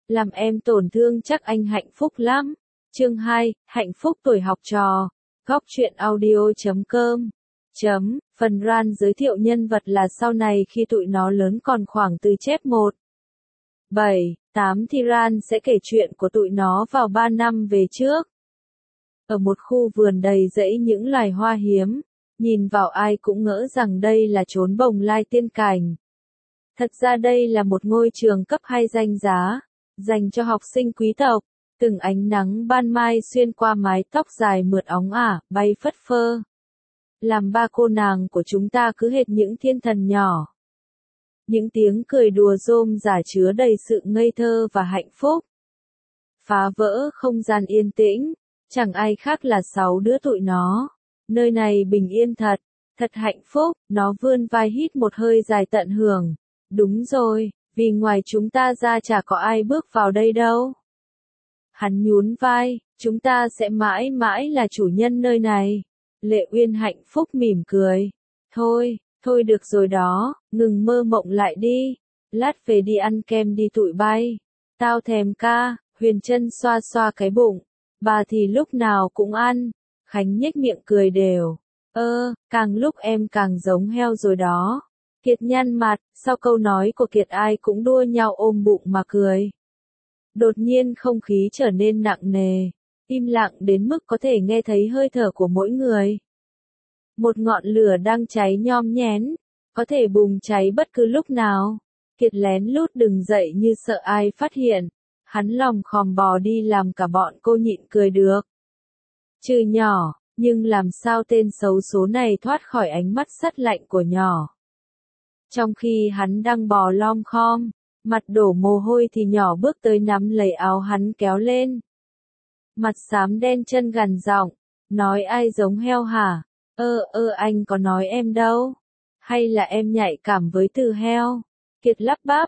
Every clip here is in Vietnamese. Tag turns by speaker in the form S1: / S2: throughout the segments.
S1: làm em tổn thương chắc anh hạnh phúc lắm. Chương 2, hạnh phúc tuổi học trò. Góc truyện audio.com. Phần Ran giới thiệu nhân vật là sau này khi tụi nó lớn còn khoảng từ chép 1, 7, 8 thì Ran sẽ kể chuyện của tụi nó vào 3 năm về trước. Ở một khu vườn đầy rẫy những loài hoa hiếm, nhìn vào ai cũng ngỡ rằng đây là chốn bồng lai tiên cảnh. Thật ra đây là một ngôi trường cấp 2 danh giá, dành cho học sinh quý tộc. Từng ánh nắng ban mai xuyên qua mái tóc dài mượt óng ả, bay phất phơ. Làm ba cô nàng của chúng ta cứ hệt những thiên thần nhỏ. Những tiếng cười đùa rôm rả chứa đầy sự ngây thơ và hạnh phúc. Phá vỡ không gian yên tĩnh, chẳng ai khác là 6 đứa tụi nó. Nơi này bình yên thật, thật hạnh phúc, nó vươn vai hít một hơi dài tận hưởng. Đúng rồi, vì ngoài chúng ta ra chả có ai bước vào đây đâu. Hắn nhún vai, chúng ta sẽ mãi mãi là chủ nhân nơi này. Lệ Uyên hạnh phúc mỉm cười. Thôi được rồi đó, ngừng mơ mộng lại đi. Lát về đi ăn kem đi tụi bay. Tao thèm ca, Huyền Trân xoa xoa cái bụng. Bà thì lúc nào cũng ăn. Khánh nhếch miệng cười đều. Càng lúc em càng giống heo rồi đó. Kiệt nhăn mặt, sau câu nói của Kiệt ai cũng đua nhau ôm bụng mà cười. Đột nhiên không khí trở nên nặng nề, im lặng đến mức có thể nghe thấy hơi thở của mỗi người. Một ngọn lửa đang cháy nhom nhén, có thể bùng cháy bất cứ lúc nào. Kiệt lén lút đứng dậy như sợ ai phát hiện, hắn lòng khòm bò đi làm cả bọn cô nhịn cười được. Trừ nhỏ, nhưng làm sao tên xấu số này thoát khỏi ánh mắt sắt lạnh của nhỏ. Trong khi hắn đang bò lom khom, mặt đổ mồ hôi thì nhỏ bước tới nắm lấy áo hắn kéo lên. Mặt xám đen chân gằn giọng, nói ai giống heo hả? Anh có nói em đâu. Hay là em nhạy cảm với từ heo? Kiệt lắp bắp,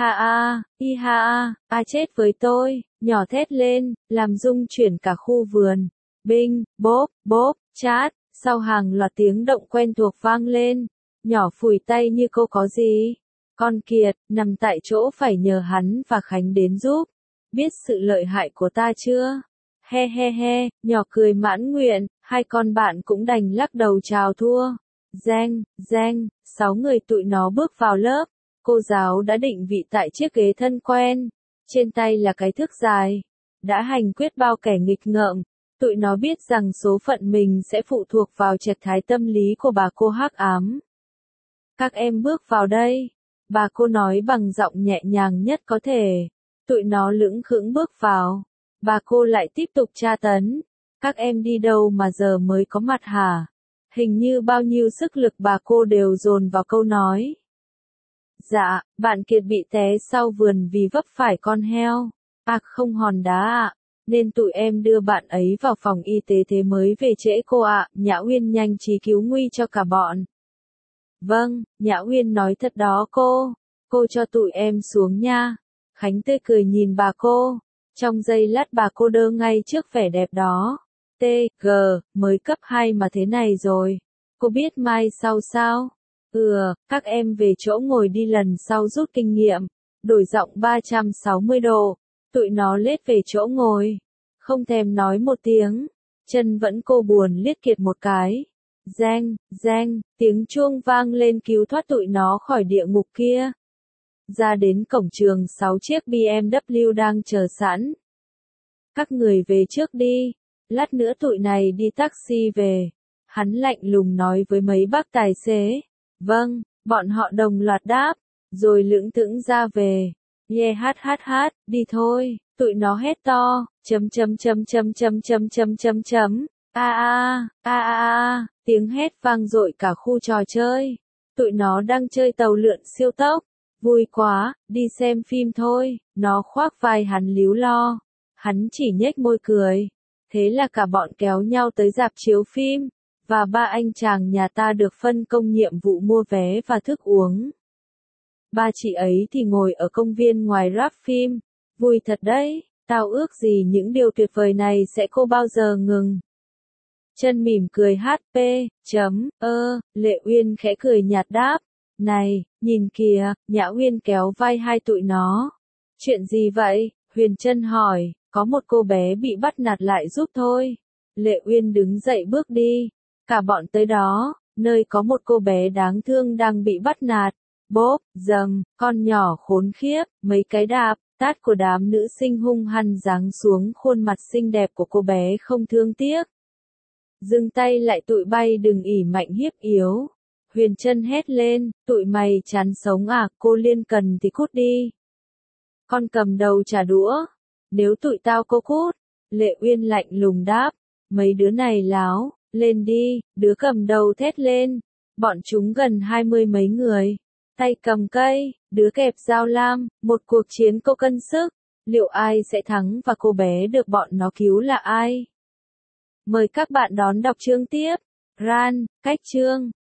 S1: i ha a, chết với tôi, nhỏ thét lên, làm rung chuyển cả khu vườn. Binh, bốp, chát, sau hàng loạt tiếng động quen thuộc vang lên. Nhỏ phủi tay như cô có gì. Con Kiệt, nằm tại chỗ phải nhờ hắn và Khánh đến giúp. Biết sự lợi hại của ta chưa? He, nhỏ cười mãn nguyện, hai con bạn cũng đành lắc đầu chào thua. Reng, 6 người tụi nó bước vào lớp. Cô giáo đã định vị tại chiếc ghế thân quen. Trên tay là cái thước dài. Đã hành quyết bao kẻ nghịch ngợm. Tụi nó biết rằng số phận mình sẽ phụ thuộc vào trạng thái tâm lý của bà cô hắc ám. Các em bước vào đây. Bà cô nói bằng giọng nhẹ nhàng nhất có thể. Tụi nó lững khững bước vào. Bà cô lại tiếp tục tra tấn. Các em đi đâu mà giờ mới có mặt hả? Hình như bao nhiêu sức lực bà cô đều dồn vào câu nói. Dạ, bạn Kiệt bị té sau vườn vì vấp phải con heo. Không hòn đá ạ. Nên tụi em đưa bạn ấy vào phòng y tế thế mới về trễ cô ạ. Nhã Uyên nhanh trí cứu nguy cho cả bọn. Vâng, Nhã Uyên nói thật đó cô. Cô cho tụi em xuống nha. Khánh tươi cười nhìn bà cô. Trong giây lát bà cô đơ ngay trước vẻ đẹp đó. Mới cấp 2 mà thế này rồi. Cô biết mai sau sao? Các em về chỗ ngồi đi lần sau rút kinh nghiệm. Đổi giọng 360 độ. Tụi nó lết về chỗ ngồi. Không thèm nói một tiếng. Chân vẫn cô buồn liếc Kiệt một cái. Reng, tiếng chuông vang lên cứu thoát tụi nó khỏi địa ngục kia. Ra đến cổng trường 6 chiếc BMW đang chờ sẵn. Các người về trước đi. Lát nữa tụi này đi taxi về. Hắn lạnh lùng nói với mấy bác tài xế. Vâng, bọn họ đồng loạt đáp. Rồi lững thững ra về. Hát, đi thôi, tụi nó hét to, tiếng hét vang dội cả khu trò chơi. Tụi nó đang chơi tàu lượn siêu tốc. Vui quá, đi xem phim thôi, nó khoác vai hắn líu lo. Hắn chỉ nhếch môi cười. Thế là cả bọn kéo nhau tới rạp chiếu phim, và ba anh chàng nhà ta được phân công nhiệm vụ mua vé và thức uống. Ba chị ấy thì ngồi ở công viên ngoài rạp phim. Vui thật đấy, tao ước gì những điều tuyệt vời này sẽ không bao giờ ngừng. Chân mỉm cười Lệ Uyên khẽ cười nhạt đáp. Này, nhìn kìa, Nhã Uyên kéo vai hai tụi nó. Chuyện gì vậy? Huyền Trân hỏi, có một cô bé bị bắt nạt lại giúp thôi. Lệ Uyên đứng dậy bước đi. Cả bọn tới đó, nơi có một cô bé đáng thương đang bị bắt nạt. Bốp, dầm, con nhỏ khốn khiếp, mấy cái đạp, tát của đám nữ sinh hung hăng giáng xuống khuôn mặt xinh đẹp của cô bé không thương tiếc. Dừng tay lại tụi bay đừng ỉ mạnh hiếp yếu. Huyền Trân hét lên, tụi mày chán sống à, cô Liên cần thì cút đi. Con cầm đầu trả đũa. Nếu tụi tao cô cút. Lệ Uyên lạnh lùng đáp. Mấy đứa này láo, lên đi, đứa cầm đầu thét lên. Bọn chúng gần 20 mấy người. Tay cầm cây, đứa kẹp dao lam, một cuộc chiến có cân sức. Liệu ai sẽ thắng và cô bé được bọn nó cứu là ai? Mời các bạn đón đọc chương tiếp. Ran, cách chương.